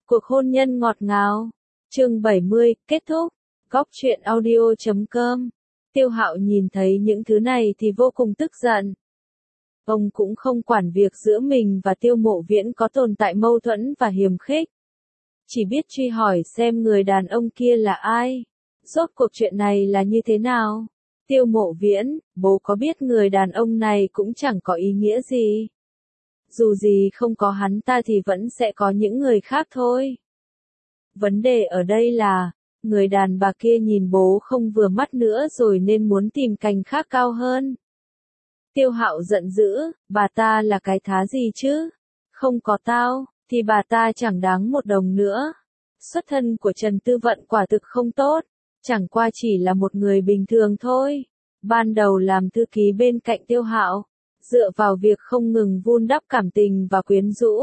Cuộc hôn nhân ngọt ngào. Chương 70, kết thúc. Góc truyện audio.com. Tiêu Hạo nhìn thấy những thứ này thì vô cùng tức giận. Ông cũng không quản việc giữa mình và Tiêu Mộ Viễn có tồn tại mâu thuẫn và hiềm khích. Chỉ biết truy hỏi xem người đàn ông kia là ai. Rốt cuộc chuyện này là như thế nào? Tiêu Mộ Viễn, bố có biết người đàn ông này cũng chẳng có ý nghĩa gì. Dù gì không có hắn ta thì vẫn sẽ có những người khác thôi. Vấn đề ở đây là, người đàn bà kia nhìn bố không vừa mắt nữa rồi nên muốn tìm cành khác cao hơn. Tiêu Hạo giận dữ, bà ta là cái thá gì chứ? Không có tao, thì bà ta chẳng đáng một đồng nữa. Xuất thân của Trần Tư Vận quả thực không tốt, chẳng qua chỉ là một người bình thường thôi. Ban đầu làm thư ký bên cạnh Tiêu Hạo, dựa vào việc không ngừng vun đắp cảm tình và quyến rũ,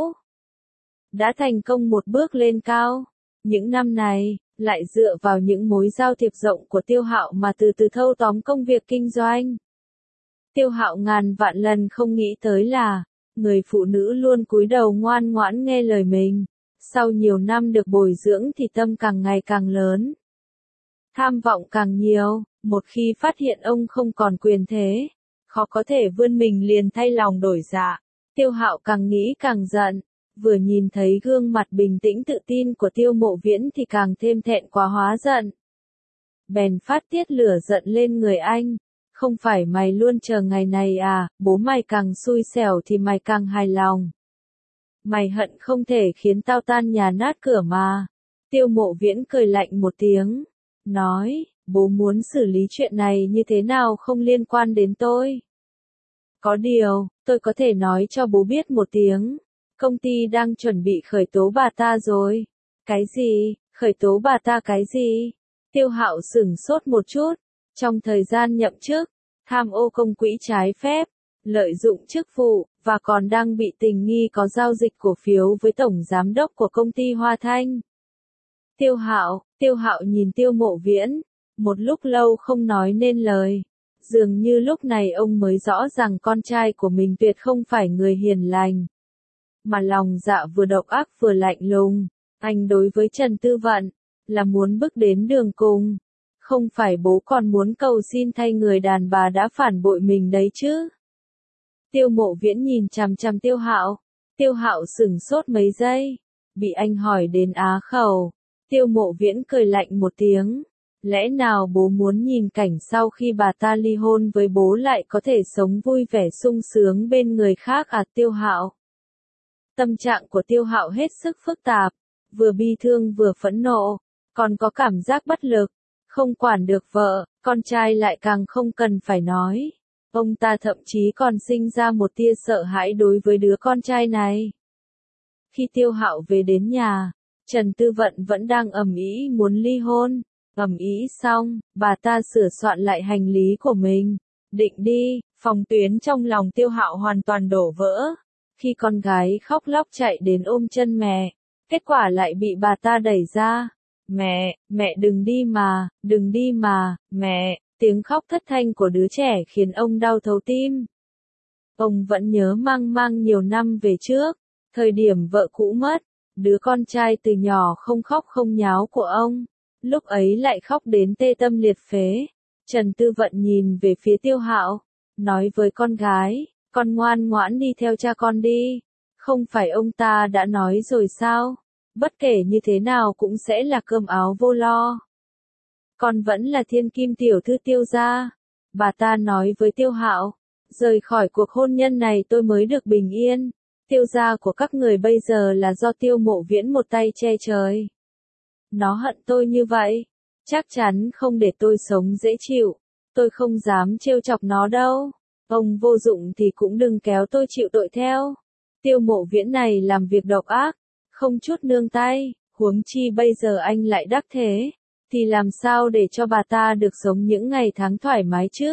đã thành công một bước lên cao. Những năm này, lại dựa vào những mối giao thiệp rộng của Tiêu Hạo mà từ từ thâu tóm công việc kinh doanh. Tiêu Hạo ngàn vạn lần không nghĩ tới là, người phụ nữ luôn cúi đầu ngoan ngoãn nghe lời mình, sau nhiều năm được bồi dưỡng thì tâm càng ngày càng lớn. Tham vọng càng nhiều, một khi phát hiện ông không còn quyền thế, khó có thể vươn mình liền thay lòng đổi dạ. Tiêu Hạo càng nghĩ càng giận, vừa nhìn thấy gương mặt bình tĩnh tự tin của Tiêu Mộ Viễn thì càng thêm thẹn quá hóa giận. Bèn phát tiết lửa giận lên người anh. Không phải mày luôn chờ ngày này à, bố mày càng xui xẻo thì mày càng hài lòng. Mày hận không thể khiến tao tan nhà nát cửa mà. Tiêu Mộ Viễn cười lạnh một tiếng, nói, bố muốn xử lý chuyện này như thế nào không liên quan đến tôi. Có điều, tôi có thể nói cho bố biết một tiếng, công ty đang chuẩn bị khởi tố bà ta rồi. Cái gì, khởi tố bà ta cái gì? Tiêu Hạo sửng sốt một chút. Trong thời gian nhậm chức, tham ô công quỹ trái phép, lợi dụng chức vụ, và còn đang bị tình nghi có giao dịch cổ phiếu với tổng giám đốc của công ty Hoa Thanh. Tiêu Hạo nhìn Tiêu Mộ Viễn, một lúc lâu không nói nên lời. Dường như lúc này ông mới rõ rằng con trai của mình tuyệt không phải người hiền lành, mà lòng dạ vừa độc ác vừa lạnh lùng. Anh đối với Trần Tư Vận, là muốn bước đến đường cùng. Không phải bố còn muốn cầu xin thay người đàn bà đã phản bội mình đấy chứ? Tiêu Mộ Viễn nhìn chằm chằm Tiêu Hạo. Tiêu Hạo sửng sốt mấy giây, bị anh hỏi đến á khẩu. Tiêu Mộ Viễn cười lạnh một tiếng. Lẽ nào bố muốn nhìn cảnh sau khi bà ta ly hôn với bố lại có thể sống vui vẻ sung sướng bên người khác à? Tiêu Hạo. Tâm trạng của Tiêu Hạo hết sức phức tạp, vừa bi thương vừa phẫn nộ, còn có cảm giác bất lực. Không quản được vợ, con trai lại càng không cần phải nói. Ông ta thậm chí còn sinh ra một tia sợ hãi đối với đứa con trai này. Khi Tiêu Hạo về đến nhà, Trần Tư Vận vẫn đang ầm ĩ muốn ly hôn. Ầm ĩ xong, bà ta sửa soạn lại hành lý của mình, định đi. Phòng tuyến trong lòng Tiêu Hạo hoàn toàn đổ vỡ. Khi con gái khóc lóc chạy đến ôm chân mẹ, kết quả lại bị bà ta đẩy ra. Mẹ đừng đi mà, mẹ, tiếng khóc thất thanh của đứa trẻ khiến ông đau thấu tim. Ông vẫn nhớ mang nhiều năm về trước, thời điểm vợ cũ mất, đứa con trai từ nhỏ không khóc không nháo của ông, lúc ấy lại khóc đến tê tâm liệt phế. Trần Tư Vận nhìn về phía Tiêu Hạo, nói với con gái, con ngoan ngoãn đi theo cha con đi, không phải ông ta đã nói rồi sao? Bất kể như thế nào cũng sẽ là cơm áo vô lo. Con vẫn là thiên kim tiểu thư Tiêu gia. Bà ta nói với Tiêu Hạo, rời khỏi cuộc hôn nhân này tôi mới được bình yên. Tiêu gia của các người bây giờ là do Tiêu Mộ Viễn một tay che trời. Nó hận tôi như vậy, chắc chắn không để tôi sống dễ chịu. Tôi không dám trêu chọc nó đâu. Ông vô dụng thì cũng đừng kéo tôi chịu tội theo. Tiêu Mộ Viễn này làm việc độc ác, không chút nương tay, huống chi bây giờ anh lại đắc thế, thì làm sao để cho bà ta được sống những ngày tháng thoải mái chứ?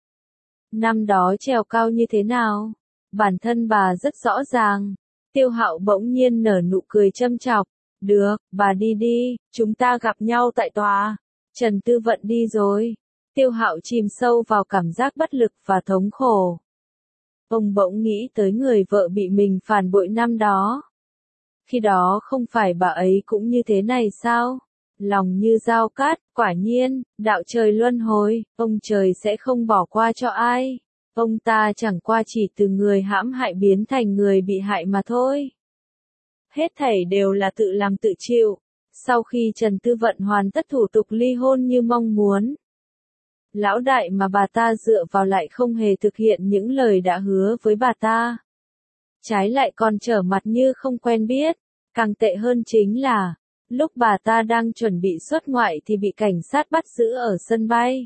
Năm đó trèo cao như thế nào? Bản thân bà rất rõ ràng. Tiêu Hạo bỗng nhiên nở nụ cười châm chọc. Được, bà đi đi, chúng ta gặp nhau tại tòa. Trần Tư Vận đi rồi. Tiêu Hạo chìm sâu vào cảm giác bất lực và thống khổ. Ông bỗng nghĩ tới người vợ bị mình phản bội năm đó. Khi đó không phải bà ấy cũng như thế này sao? Lòng như dao cát, quả nhiên, đạo trời luân hồi, ông trời sẽ không bỏ qua cho ai. Ông ta chẳng qua chỉ từ người hãm hại biến thành người bị hại mà thôi. Hết thảy đều là tự làm tự chịu. Sau khi Trần Tư Vận hoàn tất thủ tục ly hôn như mong muốn, lão đại mà bà ta dựa vào lại không hề thực hiện những lời đã hứa với bà ta. Trái lại còn trở mặt như không quen biết. Càng tệ hơn chính là, lúc bà ta đang chuẩn bị xuất ngoại thì bị cảnh sát bắt giữ ở sân bay.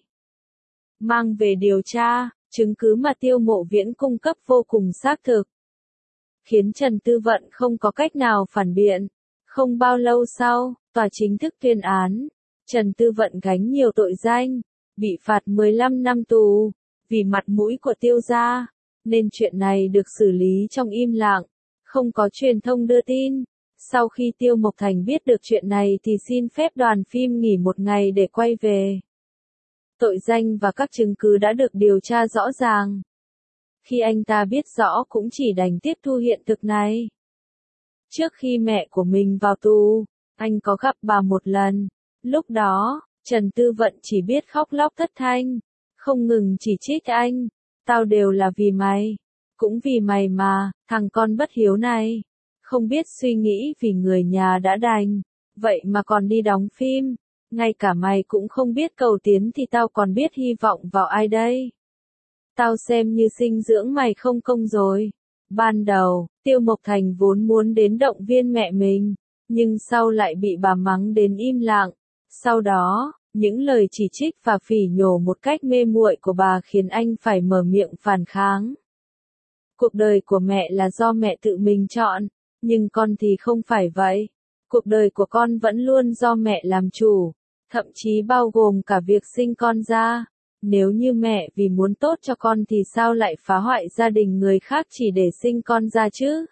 Mang về điều tra, chứng cứ mà Tiêu Mộ Viễn cung cấp vô cùng xác thực, khiến Trần Tư Vận không có cách nào phản biện. Không bao lâu sau, tòa chính thức tuyên án. Trần Tư Vận gánh nhiều tội danh, bị phạt 15 năm tù, vì mặt mũi của Tiêu gia, nên chuyện này được xử lý trong im lặng, không có truyền thông đưa tin. Sau khi Tiêu Mộc Thành biết được chuyện này thì xin phép đoàn phim nghỉ một ngày để quay về. Tội danh và các chứng cứ đã được điều tra rõ ràng. Khi anh ta biết rõ cũng chỉ đành tiếp thu hiện thực này. Trước khi mẹ của mình vào tù, anh có gặp bà một lần. Lúc đó, Trần Tư Vận chỉ biết khóc lóc thất thanh, không ngừng chỉ trích anh. Tao đều là vì mày, cũng vì mày mà, thằng con bất hiếu này. Không biết suy nghĩ vì người nhà đã đành, vậy mà còn đi đóng phim. Ngay cả mày cũng không biết cầu tiến thì tao còn biết hy vọng vào ai đây. Tao xem như sinh dưỡng mày không công rồi. Ban đầu, Tiêu Mộc Thành vốn muốn đến động viên mẹ mình, nhưng sau lại bị bà mắng đến im lặng. Sau đó, những lời chỉ trích và phỉ nhổ một cách mê muội của bà khiến anh phải mở miệng phản kháng. Cuộc đời của mẹ là do mẹ tự mình chọn, nhưng con thì không phải vậy. Cuộc đời của con vẫn luôn do mẹ làm chủ, thậm chí bao gồm cả việc sinh con ra. Nếu như mẹ vì muốn tốt cho con thì sao lại phá hoại gia đình người khác chỉ để sinh con ra chứ?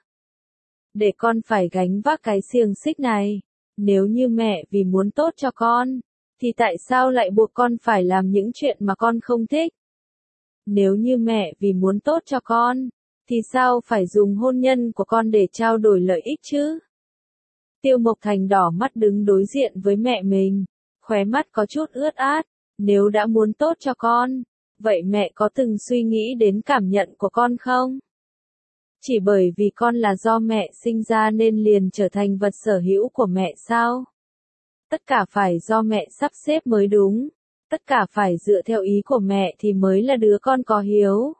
Để con phải gánh vác cái xiềng xích này. Nếu như mẹ vì muốn tốt cho con, thì tại sao lại buộc con phải làm những chuyện mà con không thích? Nếu như mẹ vì muốn tốt cho con, thì sao phải dùng hôn nhân của con để trao đổi lợi ích chứ? Tiêu Mộc Thành đỏ mắt đứng đối diện với mẹ mình, khóe mắt có chút ướt át. Nếu đã muốn tốt cho con, vậy mẹ có từng suy nghĩ đến cảm nhận của con không? Chỉ bởi vì con là do mẹ sinh ra nên liền trở thành vật sở hữu của mẹ sao? Tất cả phải do mẹ sắp xếp mới đúng. Tất cả phải dựa theo ý của mẹ thì mới là đứa con có hiếu.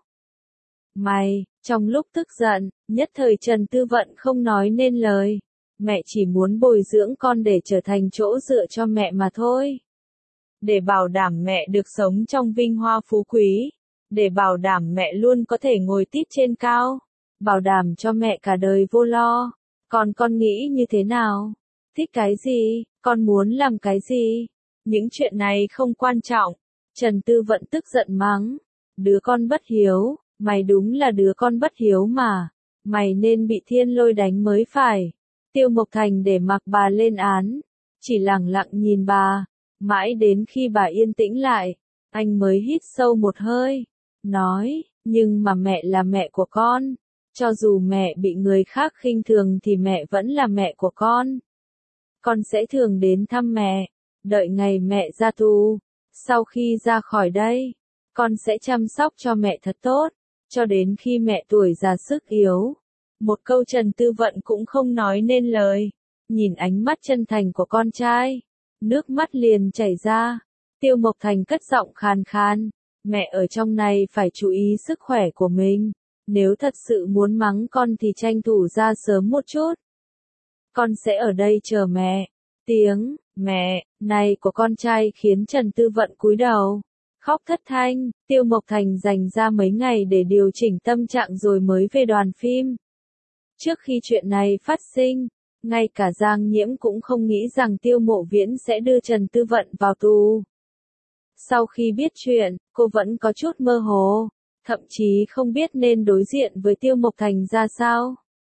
Mày, trong lúc tức giận, nhất thời Trần Tư Vận không nói nên lời. Mẹ chỉ muốn bồi dưỡng con để trở thành chỗ dựa cho mẹ mà thôi. Để bảo đảm mẹ được sống trong vinh hoa phú quý. Để bảo đảm mẹ luôn có thể ngồi tít trên cao. Bảo đảm cho mẹ cả đời vô lo. Còn con nghĩ như thế nào? Thích cái gì? Con muốn làm cái gì? Những chuyện này không quan trọng. Trần Tư Vận tức giận mắng. Đứa con bất hiếu, mày đúng là đứa con bất hiếu mà. Mày nên bị thiên lôi đánh mới phải. Tiêu Mộc Thành để mặc bà lên án. Chỉ lặng lặng nhìn bà. Mãi đến khi bà yên tĩnh lại, anh mới hít sâu một hơi. Nói, nhưng mà mẹ là mẹ của con. Cho dù mẹ bị người khác khinh thường thì mẹ vẫn là mẹ của con. Con sẽ thường đến thăm mẹ. Đợi ngày mẹ ra tù. Sau khi ra khỏi đây, con sẽ chăm sóc cho mẹ thật tốt. Cho đến khi mẹ tuổi già sức yếu. Một câu Trần Tư Vận cũng không nói nên lời. Nhìn ánh mắt chân thành của con trai, nước mắt liền chảy ra. Tiêu Mộc Thành cất giọng khàn khàn. Mẹ ở trong này phải chú ý sức khỏe của mình. Nếu thật sự muốn mắng con thì tranh thủ ra sớm một chút. Con sẽ ở đây chờ mẹ. Tiếng mẹ này của con trai khiến Trần Tư Vận cúi đầu, khóc thất thanh. Tiêu Mộc Thành dành ra mấy ngày để điều chỉnh tâm trạng rồi mới về đoàn phim. Trước khi chuyện này phát sinh, ngay cả Giang Nhiễm cũng không nghĩ rằng Tiêu Mộ Viễn sẽ đưa Trần Tư Vận vào tù. Sau khi biết chuyện, cô vẫn có chút mơ hồ, thậm chí không biết nên đối diện với Tiêu Mộc Thành ra sao.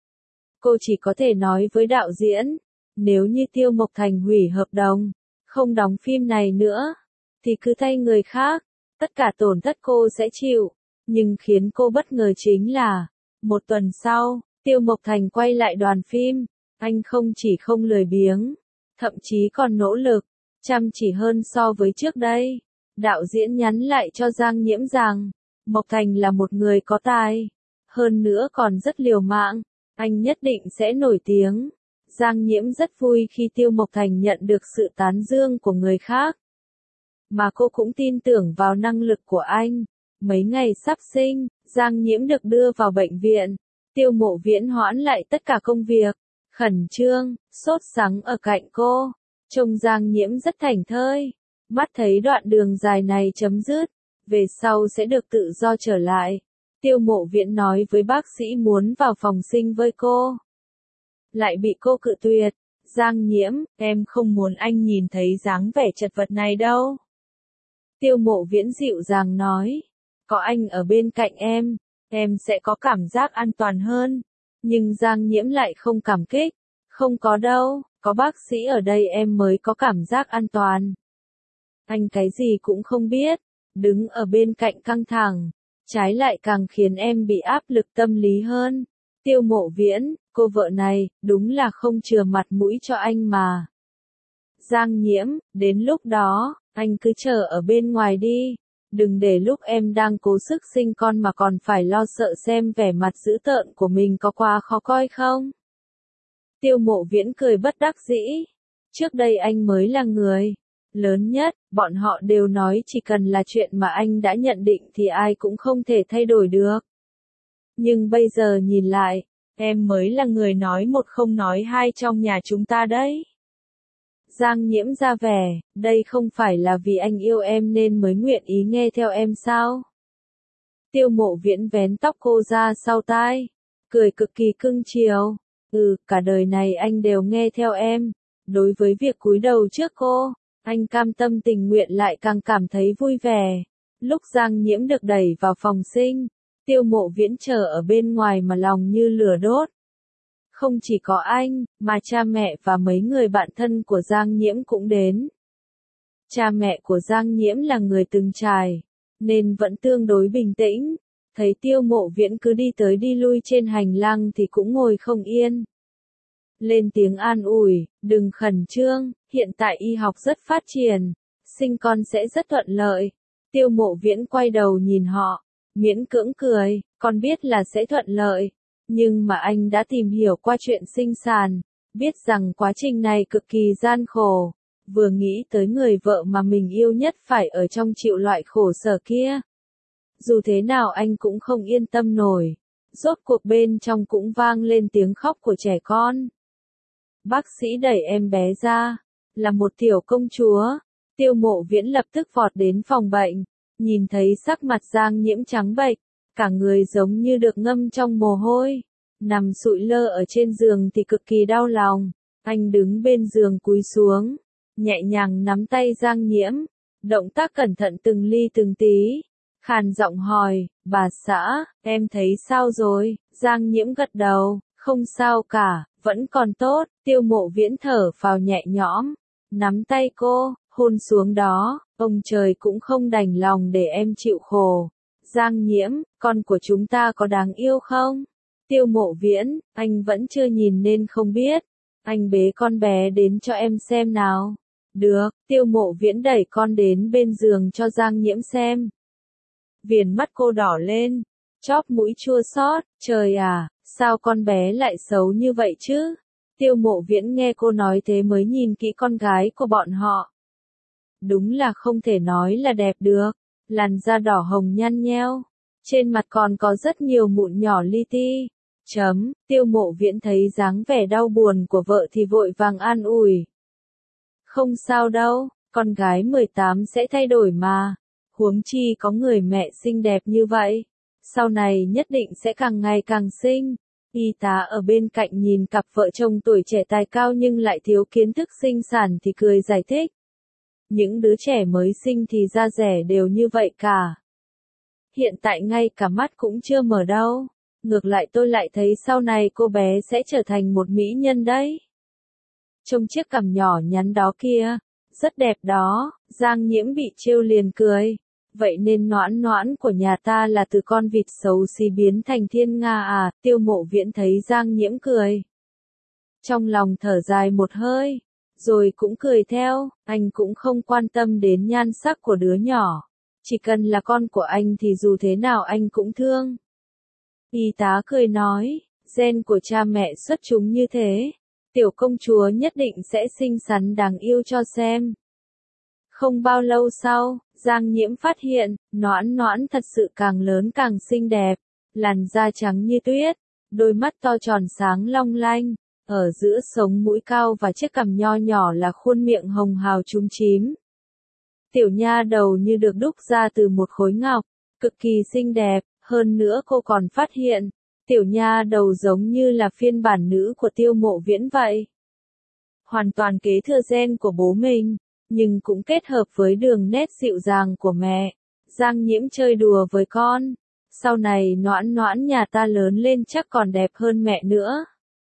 Cô chỉ có thể nói với đạo diễn, nếu như Tiêu Mộc Thành hủy hợp đồng, không đóng phim này nữa, thì cứ thay người khác, tất cả tổn thất cô sẽ chịu. Nhưng khiến cô bất ngờ chính là, một tuần sau, Tiêu Mộc Thành quay lại đoàn phim. Anh không chỉ không lười biếng, thậm chí còn nỗ lực, chăm chỉ hơn so với trước đây. Đạo diễn nhắn lại cho Giang Nhiễm rằng, Mộc Thành là một người có tài, hơn nữa còn rất liều mạng, anh nhất định sẽ nổi tiếng. Giang Nhiễm rất vui khi Tiêu Mộc Thành nhận được sự tán dương của người khác. Mà cô cũng tin tưởng vào năng lực của anh. Mấy ngày sắp sinh, Giang Nhiễm được đưa vào bệnh viện. Tiêu Mộ Viễn hoãn lại tất cả công việc, khẩn trương, sốt sắng ở cạnh cô. Trông Giang Nhiễm rất thảnh thơi, mắt thấy đoạn đường dài này chấm dứt, về sau sẽ được tự do trở lại. Tiêu Mộ Viễn nói với bác sĩ muốn vào phòng sinh với cô, lại bị cô cự tuyệt. Giang Nhiễm, em không muốn anh nhìn thấy dáng vẻ chật vật này đâu. Tiêu Mộ Viễn dịu dàng nói, có anh ở bên cạnh em sẽ có cảm giác an toàn hơn. Nhưng Giang Nhiễm lại không cảm kích, không có đâu, có bác sĩ ở đây em mới có cảm giác an toàn. Anh cái gì cũng không biết, đứng ở bên cạnh căng thẳng, trái lại càng khiến em bị áp lực tâm lý hơn. Tiêu Mộ Viễn, cô vợ này, đúng là không chừa mặt mũi cho anh mà. Giang Nhiễm, đến lúc đó, anh cứ chờ ở bên ngoài đi. Đừng để lúc em đang cố sức sinh con mà còn phải lo sợ xem vẻ mặt dữ tợn của mình có quá khó coi không. Tiêu Mộ Viễn cười bất đắc dĩ. Trước đây anh mới là người lớn nhất, bọn họ đều nói chỉ cần là chuyện mà anh đã nhận định thì ai cũng không thể thay đổi được. Nhưng bây giờ nhìn lại, em mới là người nói một không nói hai trong nhà chúng ta đấy. Giang Nhiễm ra vẻ, đây không phải là vì anh yêu em nên mới nguyện ý nghe theo em sao? Tiêu Mộ Viễn vén tóc cô ra sau tai, cười cực kỳ cưng chiều. Cả đời này anh đều nghe theo em. Đối với việc cúi đầu trước cô, anh cam tâm tình nguyện lại càng cảm thấy vui vẻ. Lúc Giang Nhiễm được đẩy vào phòng sinh, Tiêu Mộ Viễn chờ ở bên ngoài mà lòng như lửa đốt. Không chỉ có anh, mà cha mẹ và mấy người bạn thân của Giang Nhiễm cũng đến. Cha mẹ của Giang Nhiễm là người từng trải, nên vẫn tương đối bình tĩnh. Thấy Tiêu Mộ Viễn cứ đi tới đi lui trên hành lang thì cũng ngồi không yên. Lên tiếng an ủi, đừng khẩn trương, hiện tại y học rất phát triển, sinh con sẽ rất thuận lợi. Tiêu Mộ Viễn quay đầu nhìn họ, miễn cưỡng cười, con biết là sẽ thuận lợi. Nhưng mà anh đã tìm hiểu qua chuyện sinh sản, biết rằng quá trình này cực kỳ gian khổ. Vừa nghĩ tới người vợ mà mình yêu nhất phải ở trong chịu loại khổ sở kia. Dù thế nào anh cũng không yên tâm nổi. Rốt cuộc bên trong cũng vang lên tiếng khóc của trẻ con. Bác sĩ đẩy em bé ra, là một tiểu công chúa. Tiêu Mộ Viễn lập tức vọt đến phòng bệnh, nhìn thấy sắc mặt Giang Nhiễm trắng bệch, cả người giống như được ngâm trong mồ hôi, nằm sụi lơ ở trên giường thì cực kỳ đau lòng. Anh đứng bên giường cúi xuống, nhẹ nhàng nắm tay Giang Nhiễm, động tác cẩn thận từng ly từng tí, khàn giọng hỏi, bà xã, em thấy sao rồi? Giang Nhiễm gật đầu, không sao cả, vẫn còn tốt. Tiêu Mộ Viễn thở phào nhẹ nhõm, nắm tay cô, hôn xuống đó, ông trời cũng không đành lòng để em chịu khổ. Giang Nhiễm, con của chúng ta có đáng yêu không? Tiêu Mộ Viễn, anh vẫn chưa nhìn nên không biết. Anh bế con bé đến cho em xem nào. Được, Tiêu Mộ Viễn đẩy con đến bên giường cho Giang Nhiễm xem. Viền mắt cô đỏ lên, chóp mũi chua xót, trời à, sao con bé lại xấu như vậy chứ? Tiêu Mộ Viễn nghe cô nói thế mới nhìn kỹ con gái của bọn họ. Đúng là không thể nói là đẹp được, làn da đỏ hồng nhăn nheo, trên mặt còn có rất nhiều mụn nhỏ li ti. Tiêu Mộ Viễn thấy dáng vẻ đau buồn của vợ thì vội vàng an ủi. Không sao đâu, con gái 18 sẽ thay đổi mà. Huống chi có người mẹ xinh đẹp như vậy, sau này nhất định sẽ càng ngày càng xinh. Y tá ở bên cạnh nhìn cặp vợ chồng tuổi trẻ tài cao nhưng lại thiếu kiến thức sinh sản thì cười giải thích. Những đứa trẻ mới sinh thì da rẻ đều như vậy cả. Hiện tại ngay cả mắt cũng chưa mở đâu. Ngược lại tôi lại thấy sau này cô bé sẽ trở thành một mỹ nhân đấy. Trông chiếc cằm nhỏ nhắn đó kia, rất đẹp đó. Giang Nhiễm bị trêu liền cười. Vậy nên Noãn Noãn của nhà ta là từ con vịt xấu xí biến thành thiên nga à? Tiêu Mộ Viễn thấy Giang Nhiễm cười. Trong lòng thở dài một hơi, rồi cũng cười theo, anh cũng không quan tâm đến nhan sắc của đứa nhỏ. Chỉ cần là con của anh thì dù thế nào anh cũng thương. Y tá cười nói, gen của cha mẹ xuất chúng như thế, tiểu công chúa nhất định sẽ xinh xắn đáng yêu cho xem. Không bao lâu sau, Giang Nhiễm phát hiện, Noãn Noãn thật sự càng lớn càng xinh đẹp, làn da trắng như tuyết, đôi mắt to tròn sáng long lanh, ở giữa sống mũi cao và chiếc cằm nho nhỏ là khuôn miệng hồng hào chúm chím. Tiểu nha đầu như được đúc ra từ một khối ngọc, cực kỳ xinh đẹp, hơn nữa cô còn phát hiện, tiểu nha đầu giống như là phiên bản nữ của Tiêu Mộ Viễn vậy. Hoàn toàn kế thừa gen của bố mình, nhưng cũng kết hợp với đường nét dịu dàng của mẹ. Giang Nhiễm chơi đùa với con, sau này Noãn Noãn nhà ta lớn lên chắc còn đẹp hơn mẹ nữa.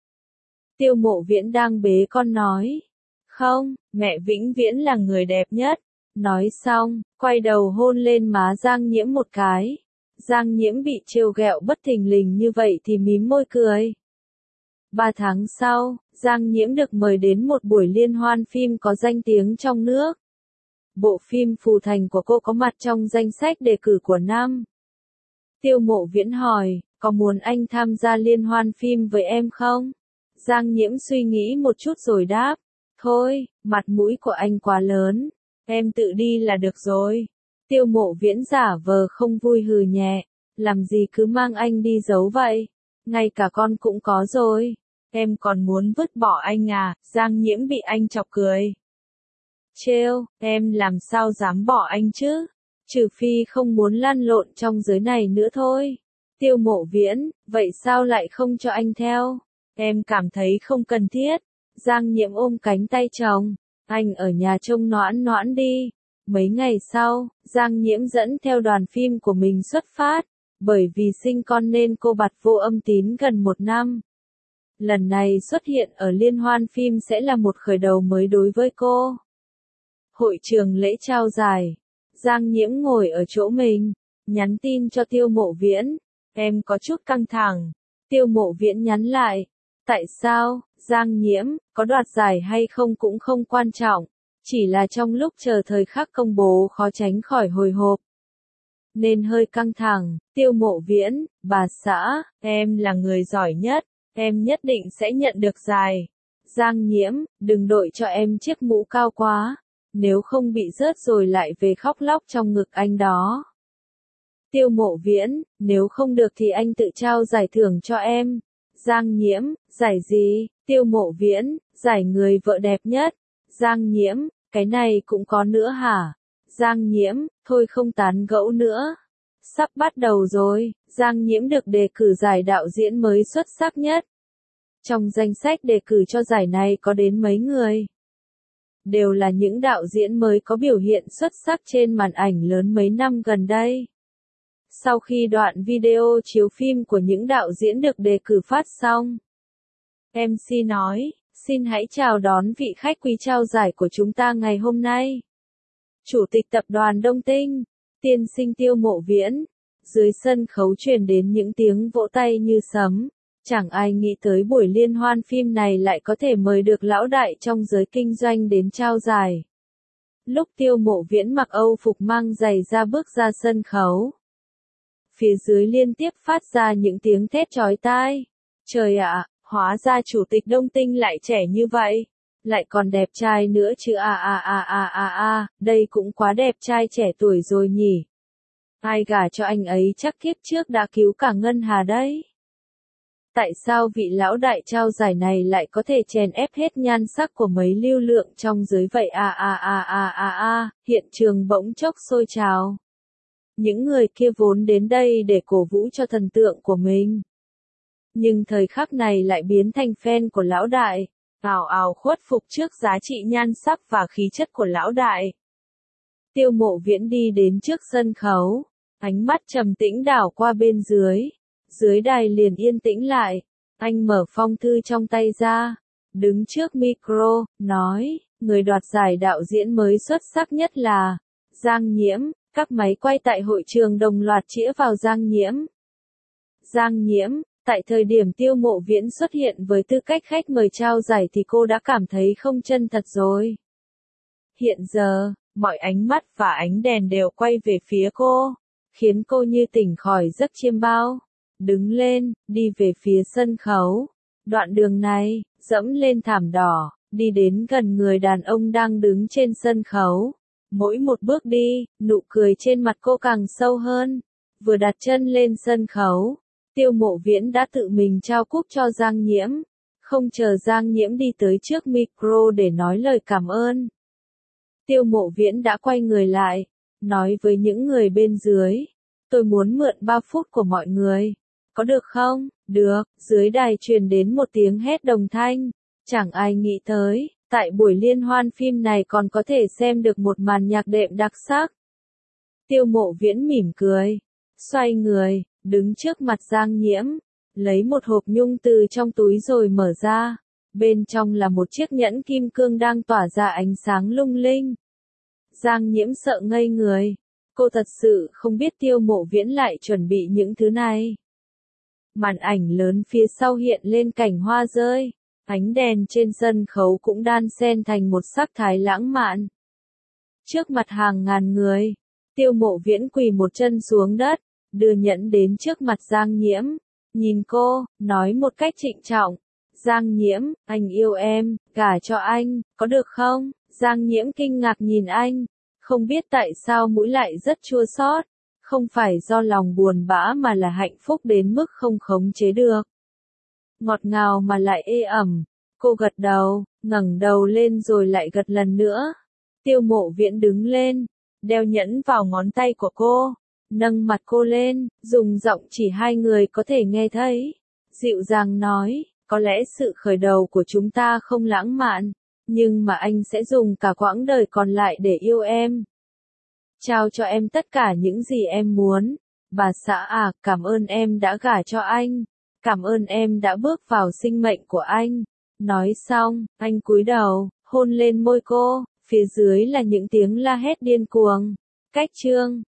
Tiêu Mộ Viễn đang bế con nói, không, mẹ vĩnh viễn là người đẹp nhất. Nói xong, quay đầu hôn lên má Giang Nhiễm một cái. Giang Nhiễm bị trêu ghẹo bất thình lình như vậy thì mím môi cười. 3 tháng sau, Giang Nhiễm được mời đến một buổi liên hoan phim có danh tiếng trong nước. Bộ phim Phù Thành của cô có mặt trong danh sách đề cử của năm. Tiêu Mộ Viễn hỏi, có muốn anh tham gia liên hoan phim với em không? Giang Nhiễm suy nghĩ một chút rồi đáp, thôi, mặt mũi của anh quá lớn, em tự đi là được rồi. Tiêu Mộ Viễn giả vờ không vui hừ nhẹ, làm gì cứ mang anh đi giấu vậy, ngay cả con cũng có rồi. Em còn muốn vứt bỏ anh à? Giang Nhiễm bị anh chọc cười. Trêu, em làm sao dám bỏ anh chứ? Trừ phi không muốn lăn lộn trong giới này nữa thôi. Tiêu Mộ Viễn, vậy sao lại không cho anh theo? Em cảm thấy không cần thiết. Giang Nhiễm ôm cánh tay chồng, anh ở nhà trông Noãn Noãn đi. Mấy ngày sau, Giang Nhiễm dẫn theo đoàn phim của mình xuất phát, bởi vì sinh con nên cô bặt vô âm tín gần 1 năm. Lần này xuất hiện ở liên hoan phim sẽ là một khởi đầu mới đối với cô. Hội trường lễ trao giải. Giang Nhiễm ngồi ở chỗ mình, nhắn tin cho Tiêu Mộ Viễn. Em có chút căng thẳng. Tiêu Mộ Viễn nhắn lại. Tại sao? Giang Nhiễm, có đoạt giải hay không cũng không quan trọng. Chỉ là trong lúc chờ thời khắc công bố khó tránh khỏi hồi hộp. Nên hơi căng thẳng. Tiêu Mộ Viễn, bà xã, em là người giỏi nhất. Em nhất định sẽ nhận được giải. Giang Nhiễm, đừng đội cho em chiếc mũ cao quá. Nếu không bị rớt rồi lại về khóc lóc trong ngực anh đó. Tiêu Mộ Viễn, nếu không được thì anh tự trao giải thưởng cho em. Giang Nhiễm, giải gì? Tiêu Mộ Viễn, giải người vợ đẹp nhất. Giang Nhiễm, cái này cũng có nữa hả? Giang Nhiễm, thôi không tán gẫu nữa. Sắp bắt đầu rồi, Giang Nhiễm được đề cử giải đạo diễn mới xuất sắc nhất. Trong danh sách đề cử cho giải này có đến mấy người. Đều là những đạo diễn mới có biểu hiện xuất sắc trên màn ảnh lớn mấy năm gần đây. Sau khi đoạn video chiếu phim của những đạo diễn được đề cử phát xong, MC nói, xin hãy chào đón vị khách quý trao giải của chúng ta ngày hôm nay. Chủ tịch tập đoàn Đông Tinh, tiên sinh Tiêu Mộ Viễn. Dưới sân khấu truyền đến những tiếng vỗ tay như sấm. Chẳng ai nghĩ tới buổi liên hoan phim này lại có thể mời được lão đại trong giới kinh doanh đến trao giải. Lúc Tiêu Mộ Viễn mặc Âu phục mang giày ra bước ra sân khấu, phía dưới liên tiếp phát ra những tiếng thét chói tai. Trời ạ, hóa ra chủ tịch Đông Tinh lại trẻ như vậy, lại còn đẹp trai nữa chứ đây cũng quá đẹp trai trẻ tuổi rồi nhỉ. Ai gả cho anh ấy chắc kiếp trước đã cứu cả Ngân Hà đấy. Tại sao vị lão đại trao giải này lại có thể chèn ép hết nhan sắc của mấy lưu lượng trong giới vậy hiện trường bỗng chốc sôi trào. Những người kia vốn đến đây để cổ vũ cho thần tượng của mình. Nhưng thời khắc này lại biến thành fan của lão đại, ào ào khuất phục trước giá trị nhan sắc và khí chất của lão đại. Tiêu Mộ Viễn đi đến trước sân khấu, ánh mắt trầm tĩnh đảo qua bên dưới. Dưới đài liền yên tĩnh lại, anh mở phong thư trong tay ra, đứng trước micro, nói, người đoạt giải đạo diễn mới xuất sắc nhất là Giang Nhiễm. Các máy quay tại hội trường đồng loạt chĩa vào Giang Nhiễm. Giang Nhiễm, Tại thời điểm Tiêu Mộ Viễn xuất hiện với tư cách khách mời trao giải thì cô đã cảm thấy không chân thật rồi. Hiện giờ, mọi ánh mắt và ánh đèn đều quay về phía cô, khiến cô như tỉnh khỏi giấc chiêm bao. Đứng lên, đi về phía sân khấu. Đoạn đường này, dẫm lên thảm đỏ, đi đến gần người đàn ông đang đứng trên sân khấu. Mỗi một bước đi, nụ cười trên mặt cô càng sâu hơn. Vừa đặt chân lên sân khấu, Tiêu Mộ Viễn đã tự mình trao cúp cho Giang Nhiễm. Không chờ Giang Nhiễm đi tới trước micro để nói lời cảm ơn, Tiêu Mộ Viễn đã quay người lại, nói với những người bên dưới. Tôi muốn mượn 3 phút của mọi người. Có được không? Được. Dưới đài truyền đến một tiếng hét đồng thanh. Chẳng ai nghĩ tới, tại buổi liên hoan phim này còn có thể xem được một màn nhạc đệm đặc sắc. Tiêu Mộ Viễn mỉm cười, xoay người, đứng trước mặt Giang Nhiễm, lấy một hộp nhung từ trong túi rồi mở ra. Bên trong là một chiếc nhẫn kim cương đang tỏa ra ánh sáng lung linh. Giang Nhiễm sợ ngây người. Cô thật sự không biết Tiêu Mộ Viễn lại chuẩn bị những thứ này. Màn ảnh lớn phía sau hiện lên cảnh hoa rơi. Ánh đèn trên sân khấu cũng đan xen thành một sắc thái lãng mạn. Trước mặt hàng ngàn người, Tiêu Mộ Viễn quỳ một chân xuống đất, đưa nhẫn đến trước mặt Giang Nhiễm. Nhìn cô, nói một cách trịnh trọng. Giang Nhiễm, anh yêu em, gả cho anh, có được không? Giang Nhiễm kinh ngạc nhìn anh, không biết tại sao mũi lại rất chua xót, không phải do lòng buồn bã mà là hạnh phúc đến mức không khống chế được. Ngọt ngào mà lại ê ẩm, cô gật đầu, ngẩng đầu lên rồi lại gật lần nữa. Tiêu Mộ Viễn đứng lên, đeo nhẫn vào ngón tay của cô, nâng mặt cô lên, dùng giọng chỉ hai người có thể nghe thấy. Dịu dàng nói, có lẽ sự khởi đầu của chúng ta không lãng mạn, nhưng mà anh sẽ dùng cả quãng đời còn lại để yêu em. Trao cho em tất cả những gì em muốn. Bà xã à, cảm ơn em đã gả cho anh. Cảm ơn em đã bước vào sinh mệnh của anh. Nói xong, anh cúi đầu, hôn lên môi cô, phía dưới là những tiếng la hét điên cuồng. Cách chương